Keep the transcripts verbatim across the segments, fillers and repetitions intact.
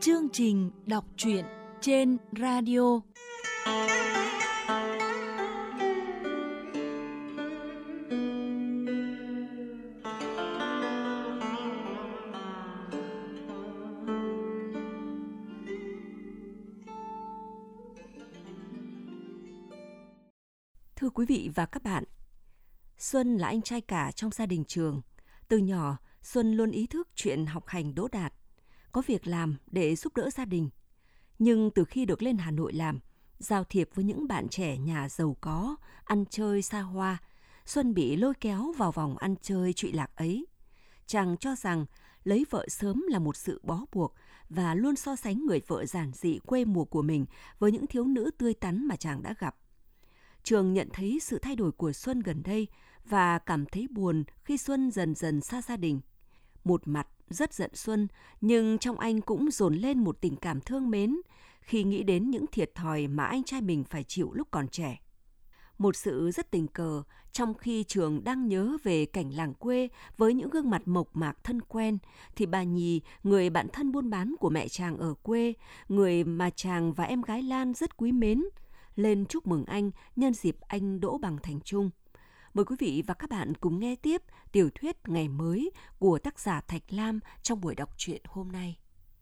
Chương trình đọc truyện trên radio. Thưa quý vị và các bạn, Xuân là anh trai cả trong gia đình Trường. Từ nhỏ, Xuân luôn ý thức chuyện học hành đỗ đạt, có việc làm để giúp đỡ gia đình. Nhưng từ khi được lên Hà Nội làm, giao thiệp với những bạn trẻ nhà giàu có, ăn chơi xa hoa, Xuân bị lôi kéo vào vòng ăn chơi trụy lạc ấy. Chàng cho rằng lấy vợ sớm là một sự bó buộc và luôn so sánh người vợ giản dị quê mùa của mình với những thiếu nữ tươi tắn mà chàng đã gặp. Trường nhận thấy sự thay đổi của Xuân gần đây và cảm thấy buồn khi Xuân dần dần xa gia đình. Một mặt rất giận Xuân, nhưng trong anh cũng dồn lên một tình cảm thương mến khi nghĩ đến những thiệt thòi mà anh trai mình phải chịu lúc còn trẻ. Một sự rất tình cờ, trong khi Trường đang nhớ về cảnh làng quê với những gương mặt mộc mạc thân quen, thì bà Nhì, người bạn thân buôn bán của mẹ chàng ở quê, người mà chàng và em gái Lan rất quý mến, lên chúc mừng anh nhân dịp anh đỗ bằng thành trung. Mời quý vị và các bạn cùng nghe tiếp tiểu thuyết Ngày mới của tác giả Thạch Lam trong buổi đọc truyện hôm nay.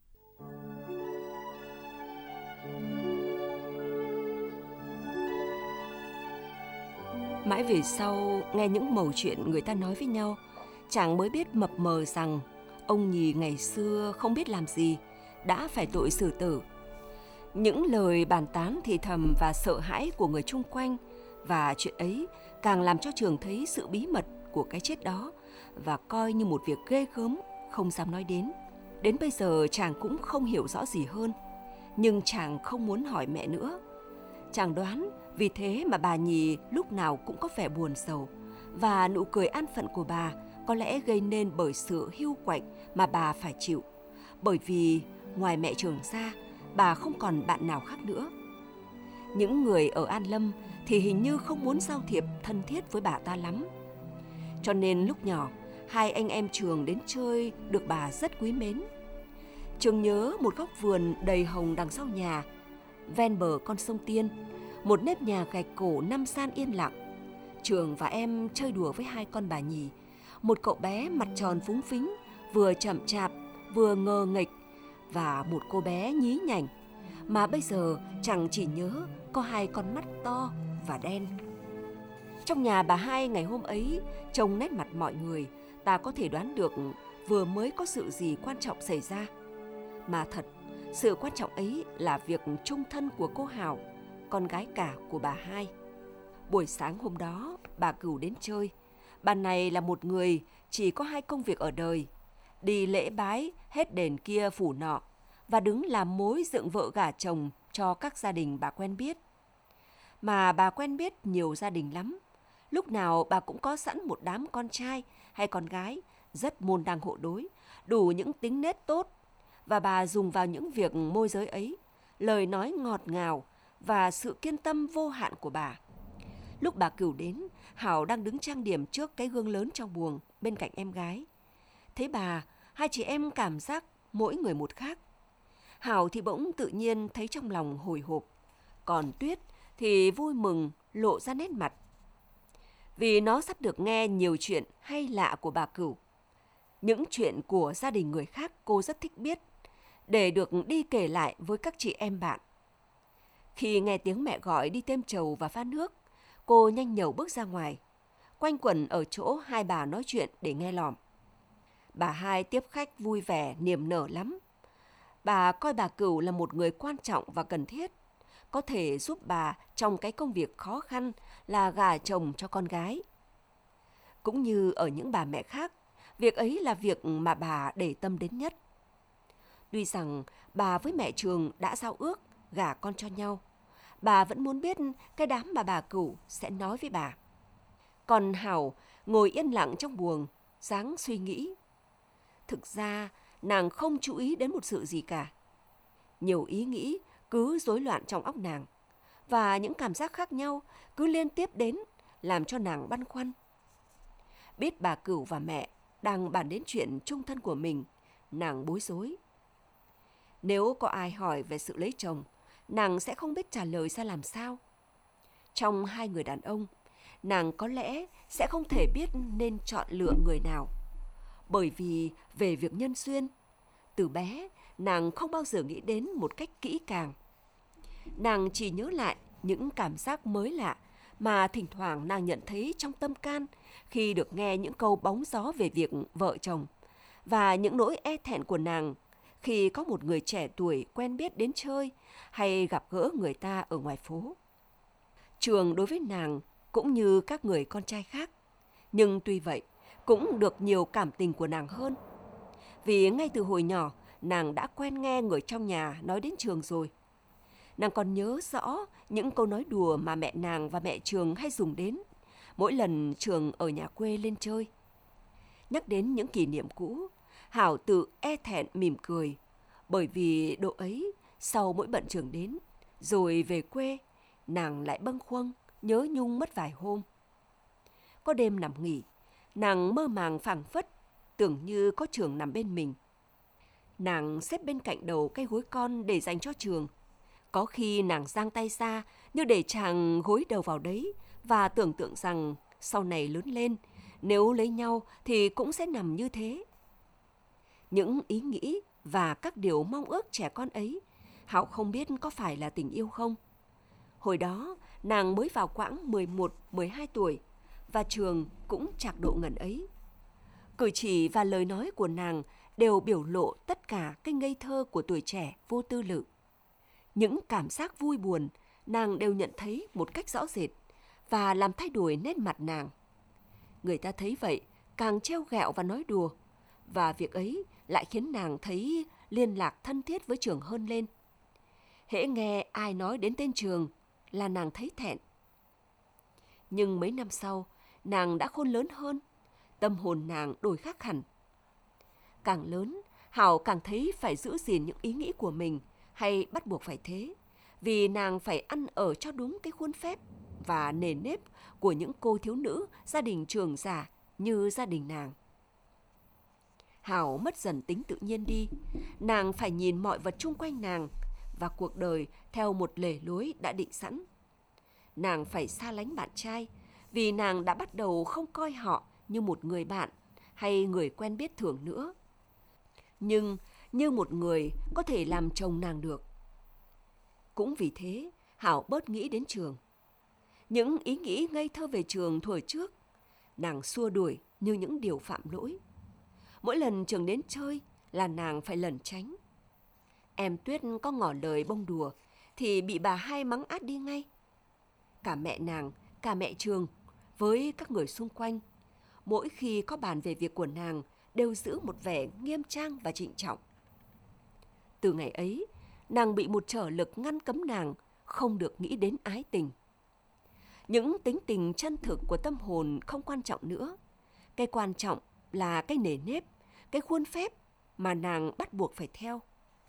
Mãi về sau, nghe những mẩu chuyện người ta nói với nhau, chàng mới biết mập mờ rằng ông Nhì ngày xưa không biết làm gì, đã phải tội xử tử. Những lời bàn tán thì thầm và sợ hãi của người chung quanh, và chuyện ấy càng làm cho Trường thấy sự bí mật của cái chết đó và coi như một việc ghê gớm, không dám nói đến. Đến bây giờ chàng cũng không hiểu rõ gì hơn, nhưng chàng không muốn hỏi mẹ nữa. Chàng đoán vì thế mà bà Nhì lúc nào cũng có vẻ buồn sầu, và nụ cười an phận của bà có lẽ gây nên bởi sự hiu quạnh mà bà phải chịu, bởi vì ngoài mẹ Trường ra, bà không còn bạn nào khác nữa. Những người ở An Lâm thì hình như không muốn giao thiệp thân thiết với bà ta lắm. Cho nên lúc nhỏ, hai anh em Trường đến chơi được bà rất quý mến. Trường nhớ một góc vườn đầy hồng đằng sau nhà, ven bờ con sông Tiên, một nếp nhà gạch cổ năm san yên lặng. Trường và em chơi đùa với hai con bà Nhì, một cậu bé mặt tròn phúng phính, vừa chậm chạp, vừa ngờ nghệch, và một cô bé nhí nhảnh, mà bây giờ chẳng chỉ nhớ có hai con mắt to và đen. Trong nhà bà hai ngày hôm ấy, trông nét mặt mọi người, ta có thể đoán được vừa mới có sự gì quan trọng xảy ra. Mà thật, sự quan trọng ấy là việc chung thân của cô Hào, con gái cả của bà hai. Buổi sáng hôm đó, bà Cửu đến chơi. Bà này là một người chỉ có hai công việc ở đời: đi lễ bái hết đền kia phủ nọ, và đứng làm mối dựng vợ gả chồng cho các gia đình bà quen biết. Mà bà quen biết nhiều gia đình lắm. Lúc nào bà cũng có sẵn một đám con trai hay con gái rất môn đăng hộ đối, đủ những tính nết tốt, và bà dùng vào những việc môi giới ấy lời nói ngọt ngào và sự kiên tâm vô hạn của bà. Lúc bà Cửu đến, Hảo đang đứng trang điểm trước cái gương lớn trong buồng bên cạnh em gái. Thấy bà, hai chị em cảm giác mỗi người một khác. Hảo thì bỗng tự nhiên thấy trong lòng hồi hộp, còn Tuyết thì vui mừng lộ ra nét mặt, vì nó sắp được nghe nhiều chuyện hay lạ của bà Cửu. Những chuyện của gia đình người khác cô rất thích biết, để được đi kể lại với các chị em bạn. Khi nghe tiếng mẹ gọi đi têm trầu và pha nước, cô nhanh nhẩu bước ra ngoài, quanh quẩn ở chỗ hai bà nói chuyện để nghe lỏm. Bà hai tiếp khách vui vẻ, niềm nở lắm. Bà coi bà Cửu là một người quan trọng và cần thiết, có thể giúp bà trong cái công việc khó khăn là gả chồng cho con gái. Cũng như ở những bà mẹ khác, việc ấy là việc mà bà để tâm đến nhất. Tuy rằng bà với mẹ Trường đã giao ước gả con cho nhau, bà vẫn muốn biết cái đám bà bà Cửu sẽ nói với bà. Còn Hảo ngồi yên lặng trong buồng, dáng suy nghĩ. Thực ra, nàng không chú ý đến một sự gì cả. Nhiều ý nghĩ cứ rối loạn trong óc nàng, và những cảm giác khác nhau cứ liên tiếp đến, làm cho nàng băn khoăn. Biết bà Cửu và mẹ đang bàn đến chuyện chung thân của mình, nàng bối rối. Nếu có ai hỏi về sự lấy chồng, nàng sẽ không biết trả lời ra làm sao. Trong hai người đàn ông, nàng có lẽ sẽ không thể biết nên chọn lựa người nào. Bởi vì về việc nhân duyên, từ bé nàng không bao giờ nghĩ đến một cách kỹ càng. Nàng chỉ nhớ lại những cảm giác mới lạ mà thỉnh thoảng nàng nhận thấy trong tâm can khi được nghe những câu bóng gió về việc vợ chồng, và những nỗi e thẹn của nàng khi có một người trẻ tuổi quen biết đến chơi hay gặp gỡ người ta ở ngoài phố. Trường đối với nàng cũng như các người con trai khác, nhưng tuy vậy cũng được nhiều cảm tình của nàng hơn. Vì ngay từ hồi nhỏ, nàng đã quen nghe người trong nhà nói đến Trường rồi. Nàng còn nhớ rõ những câu nói đùa mà mẹ nàng và mẹ Trường hay dùng đến mỗi lần Trường ở nhà quê lên chơi. Nhắc đến những kỷ niệm cũ, Hảo tự e thẹn mỉm cười, bởi vì độ ấy sau mỗi bận Trường đến, rồi về quê, nàng lại bâng khuâng, nhớ nhung mất vài hôm. Có đêm nằm nghỉ, nàng mơ màng phảng phất, tưởng như có Trường nằm bên mình. Nàng xếp bên cạnh đầu cây gối con để dành cho Trường. Có khi nàng giang tay ra như để chàng gối đầu vào đấy và tưởng tượng rằng sau này lớn lên, nếu lấy nhau thì cũng sẽ nằm như thế. Những ý nghĩ và các điều mong ước trẻ con ấy, Hảo không biết có phải là tình yêu không. Hồi đó, nàng mới vào quãng mười một mười hai tuổi và Trường cũng chạc độ ngần ấy. Cử chỉ và lời nói của nàng đều biểu lộ tất cả cái ngây thơ của tuổi trẻ vô tư lự. Những cảm giác vui buồn nàng đều nhận thấy một cách rõ rệt và làm thay đổi nét mặt nàng. Người ta thấy vậy càng trêu ghẹo và nói đùa, và việc ấy lại khiến nàng thấy liên lạc thân thiết với Trường hơn lên. Hễ nghe ai nói đến tên Trường là nàng thấy thẹn. Nhưng mấy năm sau, nàng đã khôn lớn hơn, tâm hồn nàng đổi khác hẳn. Càng lớn, Hảo càng thấy phải giữ gìn những ý nghĩ của mình, hay bắt buộc phải thế, vì nàng phải ăn ở cho đúng cái khuôn phép và nền nếp của những cô thiếu nữ gia đình Trường giả như gia đình nàng. Hảo mất dần tính tự nhiên đi, nàng phải nhìn mọi vật chung quanh nàng và cuộc đời theo một lề lối đã định sẵn. Nàng phải xa lánh bạn trai, vì nàng đã bắt đầu không coi họ như một người bạn hay người quen biết thường nữa, nhưng như một người có thể làm chồng nàng được. Cũng vì thế, Hảo bớt nghĩ đến Trường. Những ý nghĩ ngây thơ về Trường thuở trước, nàng xua đuổi như những điều phạm lỗi. Mỗi lần Trường đến chơi là nàng phải lẩn tránh. Em Tuyết có ngỏ lời bông đùa thì bị bà hai mắng át đi ngay. Cả mẹ nàng, cả mẹ Trường với các người xung quanh, mỗi khi có bàn về việc của nàng đều giữ một vẻ nghiêm trang và trịnh trọng. Từ ngày ấy, nàng bị một trở lực ngăn cấm nàng không được nghĩ đến ái tình. Những tính tình chân thực của tâm hồn không quan trọng nữa. Cái quan trọng là cái nề nếp, cái khuôn phép mà nàng bắt buộc phải theo.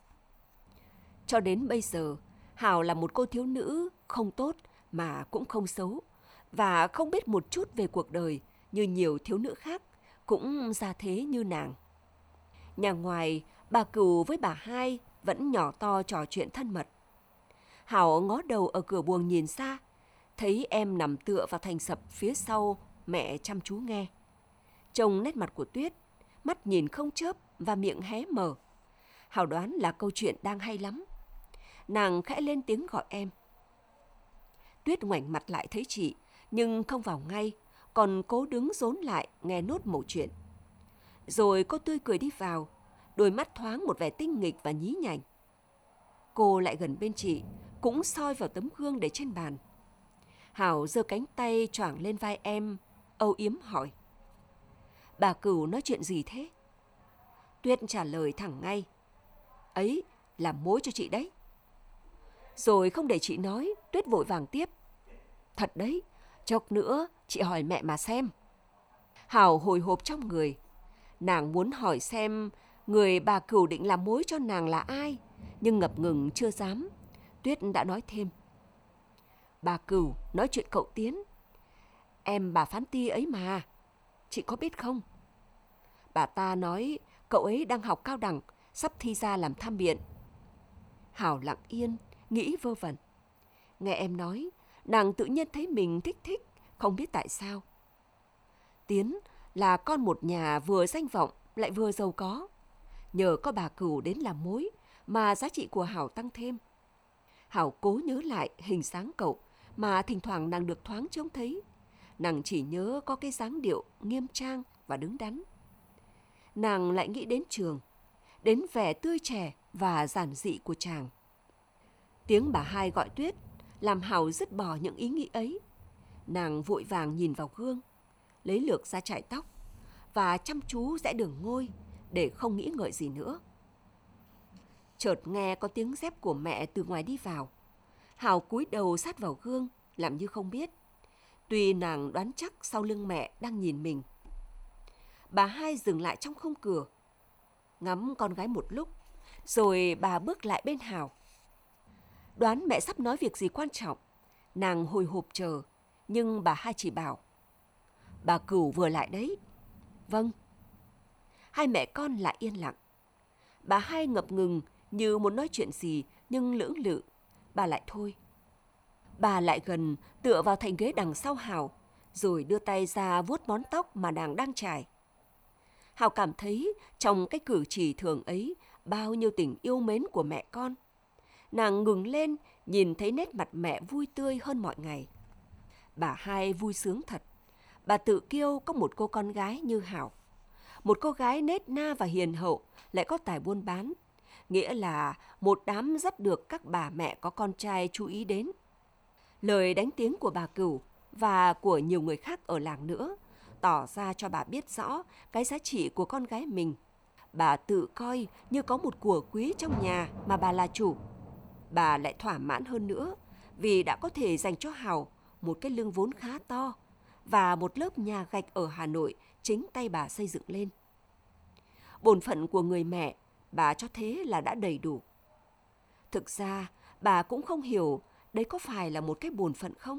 Cho đến bây giờ, Hảo là một cô thiếu nữ không tốt mà cũng không xấu, và không biết một chút về cuộc đời như nhiều thiếu nữ khác cũng ra thế như nàng. Nhà ngoài, bà Cừu với bà hai vẫn nhỏ to trò chuyện thân mật. Hảo ngó đầu ở cửa buồng nhìn xa, thấy em nằm tựa vào thành sập phía sau mẹ chăm chú nghe. Trông nét mặt của Tuyết, mắt nhìn không chớp và miệng hé mở. Hảo đoán là câu chuyện đang hay lắm. Nàng khẽ lên tiếng gọi em. Tuyết ngoảnh mặt lại thấy chị, nhưng không vào ngay, còn cố đứng rốn lại nghe nốt mẩu chuyện. Rồi cô tươi cười đi vào, đôi mắt thoáng một vẻ tinh nghịch và nhí nhảnh. Cô lại gần bên chị, cũng soi vào tấm gương để trên bàn. Hảo giơ cánh tay choàng lên vai em, âu yếm hỏi. Bà Cừu nói chuyện gì thế? Tuyết trả lời thẳng ngay. Ấy là mối cho chị đấy. Rồi không để chị nói, Tuyết vội vàng tiếp. Thật đấy, chốc nữa chị hỏi mẹ mà xem. Hảo hồi hộp trong người. Nàng muốn hỏi xem người bà Cừu định làm mối cho nàng là ai, nhưng ngập ngừng chưa dám. Tuyết đã nói thêm. Bà Cừu nói chuyện cậu Tiến. Em bà Phán Ti ấy mà, chị có biết không? Bà ta nói cậu ấy đang học cao đẳng, sắp thi ra làm tham biện. Hảo lặng yên, nghĩ vơ vẩn. Nghe em nói, nàng tự nhiên thấy mình thích thích, không biết tại sao. Tiến là con một nhà vừa danh vọng lại vừa giàu có. Nhờ có bà Cửu đến làm mối mà giá trị của Hảo tăng thêm. Hảo cố nhớ lại hình dáng cậu mà thỉnh thoảng nàng được thoáng trông thấy. Nàng chỉ nhớ có cái dáng điệu nghiêm trang và đứng đắn. Nàng lại nghĩ đến Trường, đến vẻ tươi trẻ và giản dị của chàng. Tiếng bà hai gọi Tuyết làm Hảo dứt bỏ những ý nghĩ ấy. Nàng vội vàng nhìn vào gương, lấy lược ra chải tóc và chăm chú giã đường ngôi để không nghĩ ngợi gì nữa. Chợt nghe có tiếng dép của mẹ từ ngoài đi vào. Hảo cúi đầu sát vào gương, làm như không biết. Tuy nàng đoán chắc sau lưng mẹ đang nhìn mình. Bà hai dừng lại trong khung cửa, ngắm con gái một lúc, rồi bà bước lại bên Hảo. Đoán mẹ sắp nói việc gì quan trọng, nàng hồi hộp chờ, nhưng bà hai chỉ bảo: bà Cửu vừa lại đấy. Vâng. Hai mẹ con lại yên lặng. Bà hai ngập ngừng như muốn nói chuyện gì, nhưng lưỡng lự, bà lại thôi. Bà lại gần tựa vào thành ghế đằng sau Hảo, rồi đưa tay ra vuốt món tóc mà nàng đang chải. Hảo cảm thấy trong cái cử chỉ thường ấy bao nhiêu tình yêu mến của mẹ con. Nàng ngừng lên, nhìn thấy nét mặt mẹ vui tươi hơn mọi ngày. Bà hai vui sướng thật. Bà tự kiêu có một cô con gái như Hảo. Một cô gái nết na và hiền hậu, lại có tài buôn bán. Nghĩa là một đám rất được các bà mẹ có con trai chú ý đến. Lời đánh tiếng của bà Cửu và của nhiều người khác ở làng nữa tỏ ra cho bà biết rõ cái giá trị của con gái mình. Bà tự coi như có một của quý trong nhà mà bà là chủ. Bà lại thỏa mãn hơn nữa vì đã có thể dành cho Hảo một cái lương vốn khá to và một lớp nhà gạch ở Hà Nội chính tay bà xây dựng lên. Bổn phận của người mẹ, bà cho thế là đã đầy đủ. Thực ra, bà cũng không hiểu đấy có phải là một cái bổn phận không?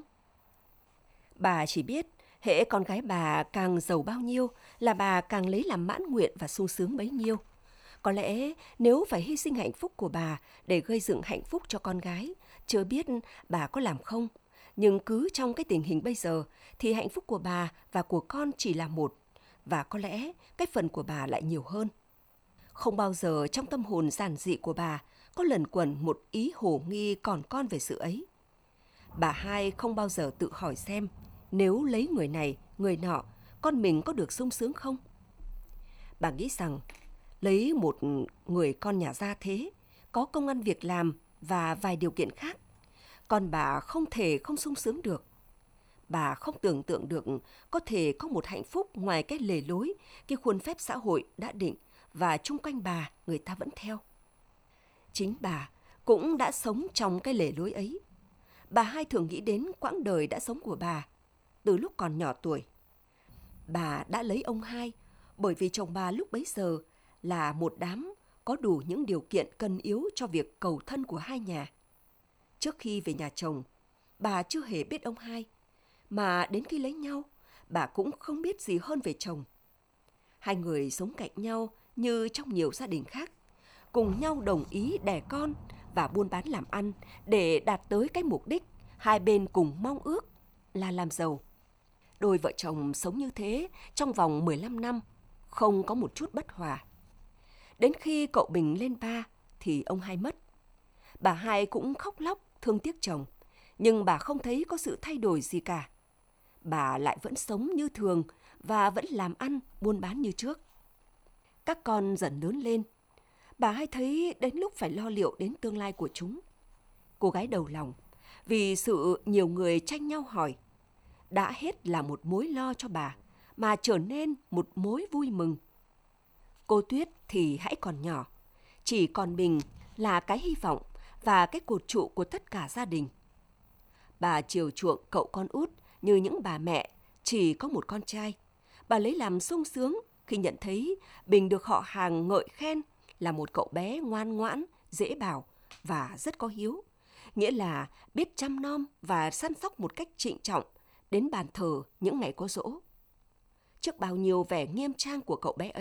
Bà chỉ biết hễ con gái bà càng giàu bao nhiêu là bà càng lấy làm mãn nguyện và sung sướng bấy nhiêu. Có lẽ nếu phải hy sinh hạnh phúc của bà để gây dựng hạnh phúc cho con gái, chưa biết bà có làm không. Nhưng cứ trong cái tình hình bây giờ thì hạnh phúc của bà và của con chỉ là một, và có lẽ cái phần của bà lại nhiều hơn. Không bao giờ trong tâm hồn giản dị của bà có lẩn quẩn một ý hồ nghi còn con về sự ấy. Bà hai không bao giờ tự hỏi xem nếu lấy người này, người nọ, con mình có được sung sướng không? Bà nghĩ rằng lấy một người con nhà gia thế, có công ăn việc làm và vài điều kiện khác, con bà không thể không sung sướng được. Bà không tưởng tượng được có thể có một hạnh phúc ngoài cái lề lối, cái khuôn phép xã hội đã định và chung quanh bà người ta vẫn theo. Chính bà cũng đã sống trong cái lề lối ấy. Bà hai thường nghĩ đến quãng đời đã sống của bà từ lúc còn nhỏ tuổi. Bà đã lấy ông hai bởi vì chồng bà lúc bấy giờ là một đám có đủ những điều kiện cần yếu cho việc cầu thân của hai nhà. Trước khi về nhà chồng, bà chưa hề biết ông hai, mà đến khi lấy nhau, bà cũng không biết gì hơn về chồng. Hai người sống cạnh nhau như trong nhiều gia đình khác, cùng nhau đồng ý đẻ con và buôn bán làm ăn để đạt tới cái mục đích hai bên cùng mong ước là làm giàu. Đôi vợ chồng sống như thế trong vòng mười lăm năm, không có một chút bất hòa. Đến khi cậu Bình lên ba thì ông hai mất. Bà hai cũng khóc lóc thương tiếc chồng, nhưng bà không thấy có sự thay đổi gì cả. Bà lại vẫn sống như thường và vẫn làm ăn, buôn bán như trước. Các con dần lớn lên, bà hai thấy đến lúc phải lo liệu đến tương lai của chúng. Cô gái đầu lòng, vì sự nhiều người tranh nhau hỏi, đã hết là một mối lo cho bà, mà trở nên một mối vui mừng. Cô Tuyết thì hãy còn nhỏ, chỉ còn mình là cái hy vọng và cái cột trụ của tất cả gia đình. Bà chiều chuộng cậu con út như những bà mẹ chỉ có một con trai. Bà lấy làm sung sướng khi nhận thấy Bình được họ hàng ngợi khen là một cậu bé ngoan ngoãn, dễ bảo và rất có hiếu. Nghĩa là biết chăm nom và săn sóc một cách trịnh trọng đến bàn thờ những ngày có giỗ. Trước bao nhiêu vẻ nghiêm trang của cậu bé ấy,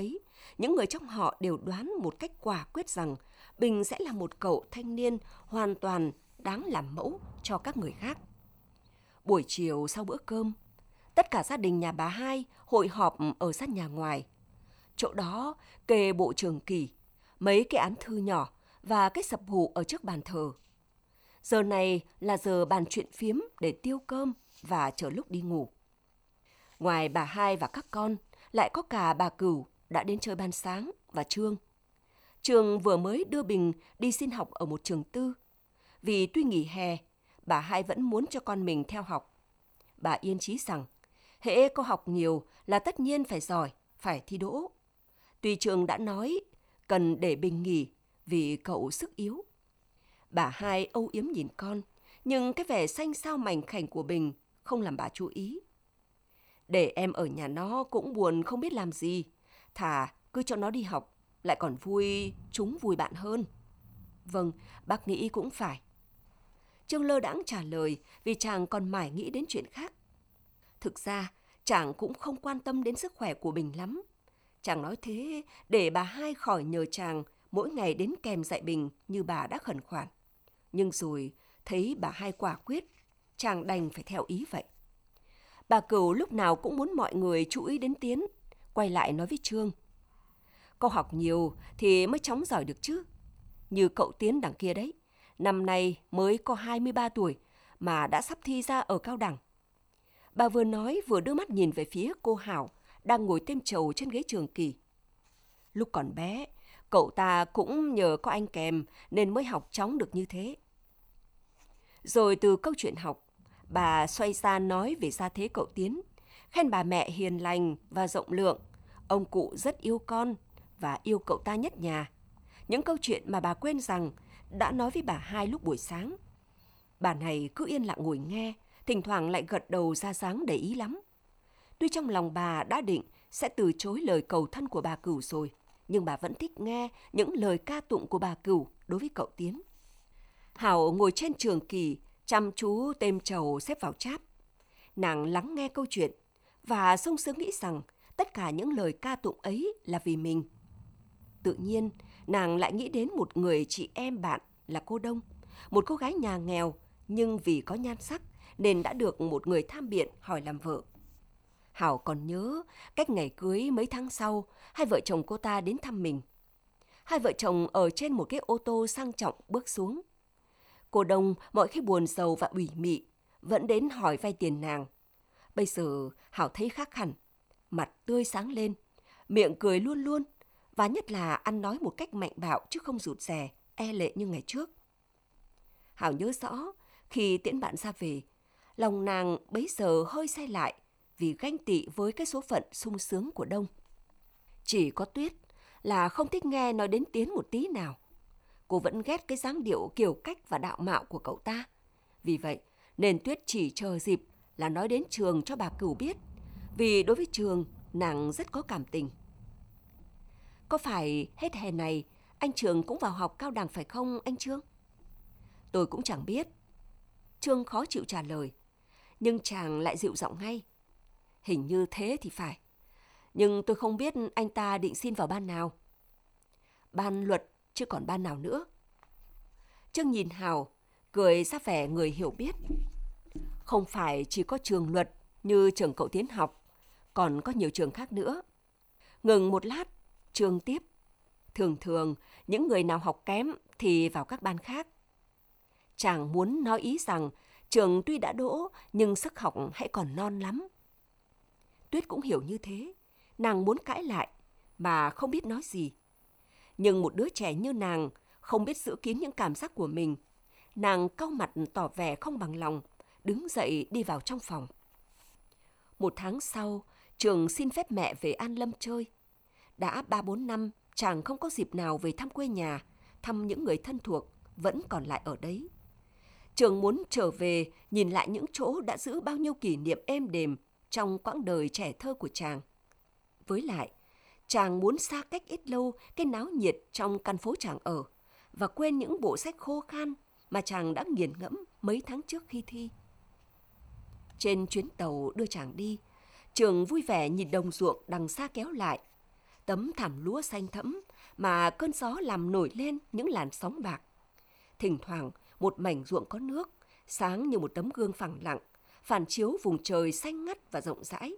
những người trong họ đều đoán một cách quả quyết rằng Bình sẽ là một cậu thanh niên hoàn toàn đáng làm mẫu cho các người khác. Buổi chiều sau bữa cơm, tất cả gia đình nhà bà Hai hội họp ở sân nhà ngoài. Chỗ đó kề bộ trường kỳ, mấy cái án thư nhỏ và cái sập hụ ở trước bàn thờ. Giờ này là giờ bàn chuyện phiếm để tiêu cơm và chờ lúc đi ngủ. Ngoài bà Hai và các con, lại có cả bà Cửu đã đến chơi ban sáng và Trương. Trương vừa mới đưa Bình đi xin học ở một trường tư. Vì tuy nghỉ hè, bà Hai vẫn muốn cho con mình theo học. Bà yên chí rằng, hễ có học nhiều là tất nhiên phải giỏi, phải thi đỗ. Tuy Trương đã nói cần để Bình nghỉ vì cậu sức yếu. Bà Hai âu yếm nhìn con, nhưng cái vẻ xanh xao mảnh khảnh của Bình không làm bà chú ý. Để em ở nhà nó cũng buồn không biết làm gì, thà cứ cho nó đi học, lại còn vui, chúng vui bạn hơn. Vâng, bác nghĩ cũng phải. Trương lơ đãng trả lời vì chàng còn mải nghĩ đến chuyện khác. Thực ra, chàng cũng không quan tâm đến sức khỏe của Bình lắm. Chàng nói thế để bà Hai khỏi nhờ chàng mỗi ngày đến kèm dạy Bình như bà đã khẩn khoản. Nhưng rồi thấy bà Hai quả quyết, chàng đành phải theo ý vậy. Bà Cửu lúc nào cũng muốn mọi người chú ý đến Tiến, quay lại nói với Trương. Con học nhiều thì mới chóng giỏi được chứ. Như cậu Tiến đằng kia đấy, năm nay mới có hai mươi ba tuổi mà đã sắp thi ra ở cao đẳng. Bà vừa nói vừa đưa mắt nhìn về phía cô Hảo đang ngồi têm trầu trên ghế trường kỳ. Lúc còn bé, cậu ta cũng nhờ có anh kèm nên mới học chóng được như thế. Rồi từ câu chuyện học, bà xoay ra nói về gia thế cậu Tiến, khen bà mẹ hiền lành và rộng lượng, ông cụ rất yêu con và yêu cậu ta nhất nhà. Những câu chuyện mà bà quên rằng đã nói với bà Hai lúc buổi sáng. Bà này cứ yên lặng ngồi nghe, thỉnh thoảng lại gật đầu ra dáng để ý lắm. Tuy trong lòng bà đã định sẽ từ chối lời cầu thân của bà Cửu rồi, nhưng bà vẫn thích nghe những lời ca tụng của bà Cửu đối với cậu Tiến. Hảo ngồi trên trường kỳ, chăm chú têm trầu xếp vào cháp. Nàng lắng nghe câu chuyện và sung sướng nghĩ rằng tất cả những lời ca tụng ấy là vì mình. Tự nhiên, nàng lại nghĩ đến một người chị em bạn là cô Đông, một cô gái nhà nghèo nhưng vì có nhan sắc nên đã được một người tham biện hỏi làm vợ. Hảo còn nhớ cách ngày cưới mấy tháng sau, hai vợ chồng cô ta đến thăm mình. Hai vợ chồng ở trên một cái ô tô sang trọng bước xuống. Cô Đông mọi khi buồn rầu và ủy mị vẫn đến hỏi vay tiền nàng. Bây giờ Hảo thấy khác hẳn, mặt tươi sáng lên, miệng cười luôn luôn, và nhất là ăn nói một cách mạnh bạo chứ không rụt rè, e lệ như ngày trước. Hảo nhớ rõ khi tiễn bạn ra về, lòng nàng bấy giờ hơi say lại vì ganh tị với cái số phận sung sướng của Đông. Chỉ có Tuyết là không thích nghe nói đến Tiến một tí nào. Cô vẫn ghét cái dáng điệu kiểu cách và đạo mạo của cậu ta. Vì vậy nên Tuyết chỉ chờ dịp là nói đến Trường cho bà Cửu biết, vì đối với Trường nàng rất có cảm tình. Có phải hết hè này anh Trường cũng vào học cao đẳng phải không anh Trương? Tôi cũng chẳng biết. Trương khó chịu trả lời, nhưng chàng lại dịu giọng ngay. Hình như thế thì phải, nhưng tôi không biết anh ta định xin vào ban nào. Ban luật chứ còn ban nào nữa. Trương nhìn Hảo, cười ra vẻ người hiểu biết. Không phải chỉ có trường luật như trường cậu Tiến học, còn có nhiều trường khác nữa. Ngừng một lát, Trương tiếp. Thường thường, những người nào học kém thì vào các ban khác. Chàng muốn nói ý rằng Trường tuy đã đỗ nhưng sức học hãy còn non lắm. Tuyết cũng hiểu như thế. Nàng muốn cãi lại mà không biết nói gì. Nhưng một đứa trẻ như nàng không biết giữ kín những cảm giác của mình. Nàng cau mặt tỏ vẻ không bằng lòng, đứng dậy đi vào trong phòng. Một tháng sau, Trường xin phép mẹ về An Lâm chơi. Đã ba bốn năm, chàng không có dịp nào về thăm quê nhà, thăm những người thân thuộc vẫn còn lại ở đấy. Trường muốn trở về nhìn lại những chỗ đã giữ bao nhiêu kỷ niệm êm đềm trong quãng đời trẻ thơ của chàng. Với lại, chàng muốn xa cách ít lâu cái náo nhiệt trong căn phố chàng ở và quên những bộ sách khô khan mà chàng đã nghiền ngẫm mấy tháng trước khi thi. Trên chuyến tàu đưa chàng đi, Trường vui vẻ nhìn đồng ruộng đằng xa kéo lại. tấm thảm lúa xanh thẫm mà cơn gió làm nổi lên những làn sóng bạc. Thỉnh thoảng một mảnh ruộng có nước, sáng như một tấm gương phẳng lặng, phản chiếu vùng trời xanh ngắt và rộng rãi.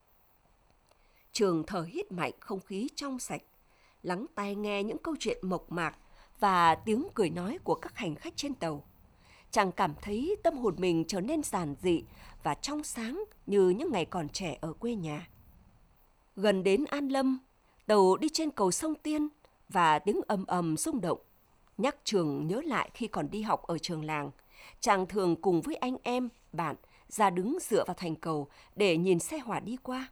Trường thở hít mạnh không khí trong sạch, lắng tai nghe những câu chuyện mộc mạc và tiếng cười nói của các hành khách trên tàu. Chàng cảm thấy tâm hồn mình trở nên giản dị và trong sáng như những ngày còn trẻ ở quê nhà. Gần đến An Lâm, tàu đi trên cầu sông Tiên và tiếng ầm ầm rung động nhắc Trường nhớ lại khi còn đi học ở trường làng. Chàng thường cùng với anh em, bạn ra đứng dựa vào thành cầu để nhìn xe hỏa đi qua.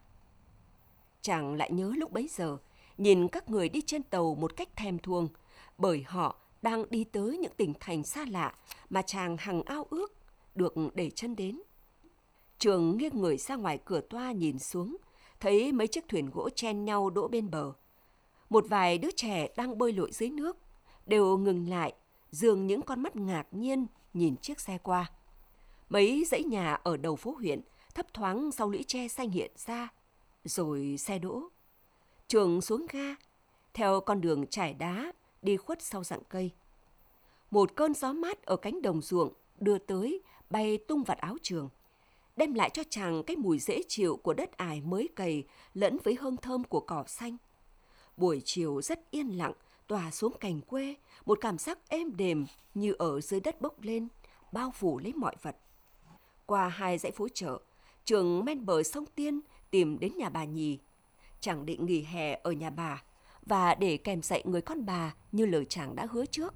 Chàng lại nhớ lúc bấy giờ, nhìn các người đi trên tàu một cách thèm thuồng, bởi họ đang đi tới những tỉnh thành xa lạ mà chàng hằng ao ước được để chân đến. Trường nghiêng người ra ngoài cửa toa nhìn xuống, thấy mấy chiếc thuyền gỗ chen nhau đỗ bên bờ. Một vài đứa trẻ đang bơi lội dưới nước, đều ngừng lại, dường những con mắt ngạc nhiên nhìn chiếc xe qua. Mấy dãy nhà ở đầu phố huyện thấp thoáng sau lũy tre xanh hiện ra, rồi xe đỗ. Trường xuống ga, theo con đường trải đá đi khuất sau rặng cây. Một cơn gió mát ở cánh đồng ruộng đưa tới bay tung vạt áo Trường, đem lại cho chàng cái mùi dễ chịu của đất ải mới cày lẫn với hương thơm của cỏ xanh. Buổi chiều rất yên lặng, tỏa xuống cành quê, một cảm giác êm đềm như ở dưới đất bốc lên, bao phủ lấy mọi vật. Qua hai dãy phố chợ, Trường men bờ sông Tiên tìm đến nhà bà Nhì. Chàng định nghỉ hè ở nhà bà và để kèm dạy người con bà như lời chàng đã hứa trước.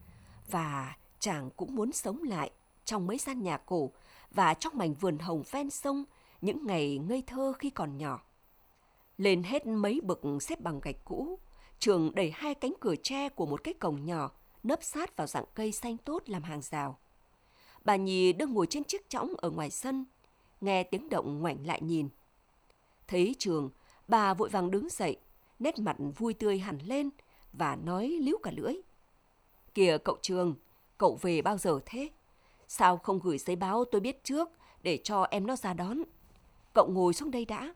Và chàng cũng muốn sống lại trong mấy gian nhà cổ và trong mảnh vườn hồng ven sông những ngày ngây thơ khi còn nhỏ. Lên hết mấy bậc xếp bằng gạch cũ, Trường đẩy hai cánh cửa tre của một cái cổng nhỏ nấp sát vào rặng cây xanh tốt làm hàng rào. Bà Nhì đang ngồi trên chiếc chõng ở ngoài sân, nghe tiếng động ngoảnh lại nhìn. Thấy Trường, bà vội vàng đứng dậy, nét mặt vui tươi hẳn lên và nói líu cả lưỡi. Kìa cậu Trường, cậu về bao giờ thế? Sao không gửi giấy báo tôi biết trước để cho em nó ra đón? Cậu ngồi xuống đây đã.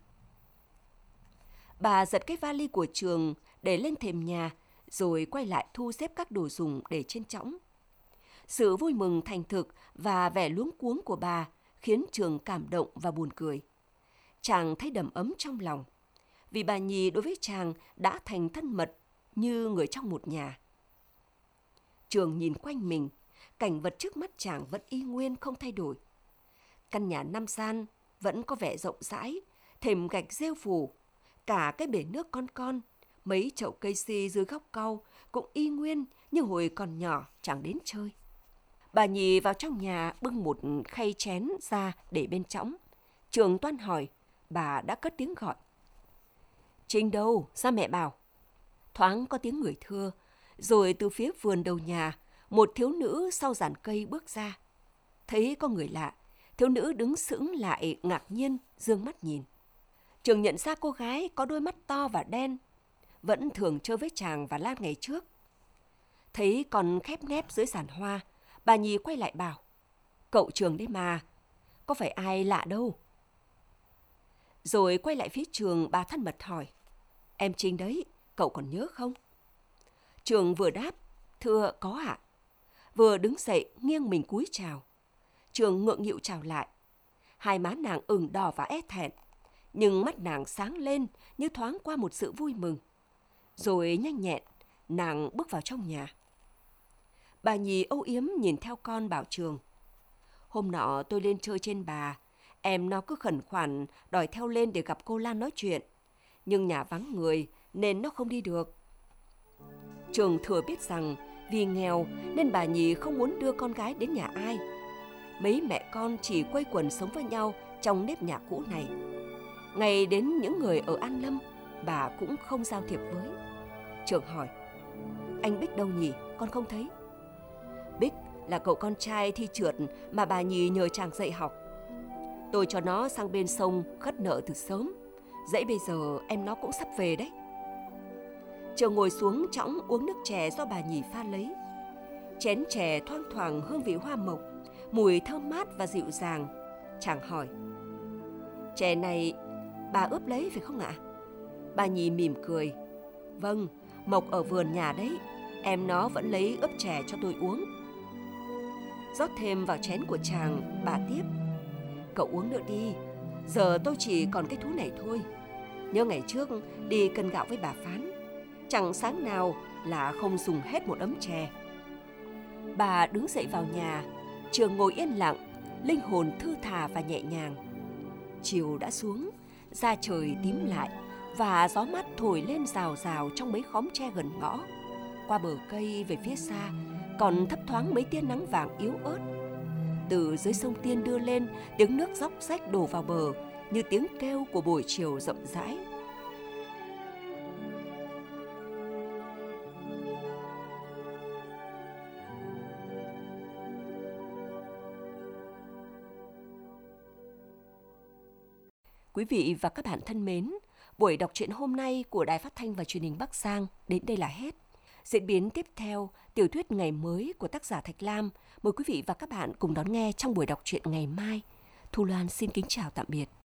Bà giật cái vali của Trường để lên thềm nhà, rồi quay lại thu xếp các đồ dùng để trên chõng. Sự vui mừng thành thực và vẻ luống cuống của bà khiến Trường cảm động và buồn cười. Chàng thấy đầm ấm trong lòng, vì bà Nhì đối với chàng đã thành thân mật như người trong một nhà. Trường nhìn quanh mình, cảnh vật trước mắt chàng vẫn y nguyên không thay đổi. Căn nhà năm gian vẫn có vẻ rộng rãi, thềm gạch rêu phủ, cả cái bể nước con con, mấy chậu cây si dưới góc cau cũng y nguyên như hồi còn nhỏ chàng đến chơi. Bà Nhì vào trong nhà bưng một khay chén ra để bên chõng. Trường toan hỏi, bà đã cất tiếng gọi. Trinh đâu, ra mẹ bảo. Thoáng có tiếng người thưa, rồi từ phía vườn đầu nhà, một thiếu nữ sau giàn cây bước ra. Thấy có người lạ, thiếu nữ đứng sững lại ngạc nhiên, dương mắt nhìn. Trường nhận ra cô gái có đôi mắt to và đen, vẫn thường chơi với chàng và Lan ngày trước. Thấy còn khép nép dưới giàn hoa, bà Nhì quay lại bảo, cậu Trường đấy mà, có phải ai lạ đâu. Rồi quay lại phía Trường, bà thân mật hỏi, em Trinh đấy, cậu còn nhớ không? Trường vừa đáp, thưa có ạ. Vừa đứng dậy nghiêng mình cúi chào. Trường ngượng nghịu chào lại. Hai má nàng ửng đỏ và e thẹn, nhưng mắt nàng sáng lên như thoáng qua một sự vui mừng. Rồi nhanh nhẹn, nàng bước vào trong nhà. Bà Nhì âu yếm nhìn theo con bảo Trường, hôm nọ tôi lên chơi trên bà, em nó cứ khẩn khoản đòi theo lên để gặp cô Lan nói chuyện, nhưng nhà vắng người nên nó không đi được. Trường thừa biết rằng vì nghèo nên bà Nhì không muốn đưa con gái đến nhà ai. Mấy mẹ con chỉ quây quần sống với nhau trong nếp nhà cũ này. Ngày đến những người ở An Lâm, bà cũng không giao thiệp với. Trường hỏi, anh Bích đâu nhỉ, con không thấy. Bích là cậu con trai thi trượt mà bà Nhì nhờ chàng dạy học. Tôi cho nó sang bên sông khất nợ từ sớm, dẫy bây giờ em nó cũng sắp về đấy. Trường ngồi xuống chõng uống nước chè do bà Nhì pha lấy. Chén chè thoang thoảng hương vị hoa mộc, mùi thơm mát và dịu dàng. Chàng hỏi, chè này bà ướp lấy phải không ạ? Bà Nhì mỉm cười, Vâng, mộc ở vườn nhà đấy, em nó vẫn lấy ướp chè cho tôi uống. Rót thêm vào chén của chàng, bà tiếp. Cậu uống nữa đi, giờ tôi chỉ còn cái thú này thôi. Nhớ ngày trước đi cân gạo với bà Phán, chẳng sáng nào là không dùng hết một ấm chè. Bà đứng dậy vào nhà, Trường ngồi yên lặng, linh hồn thư thả và nhẹ nhàng. Chiều đã xuống, da trời tím lại và gió mát thổi lên rào rào trong mấy khóm tre gần ngõ. Qua bờ cây về phía xa còn thấp thoáng mấy tia nắng vàng yếu ớt. Từ dưới sông Tiên đưa lên, tiếng nước róc rách đổ vào bờ như tiếng kêu của buổi chiều rộng rãi. Quý vị và các bạn thân mến, buổi đọc truyện hôm nay của Đài Phát thanh và Truyền hình Bắc Giang đến đây là hết. Diễn biến tiếp theo, tiểu thuyết Ngày mới của tác giả Thạch Lam. Mời quý vị và các bạn cùng đón nghe trong buổi đọc truyện ngày mai. Thu Loan xin kính chào tạm biệt.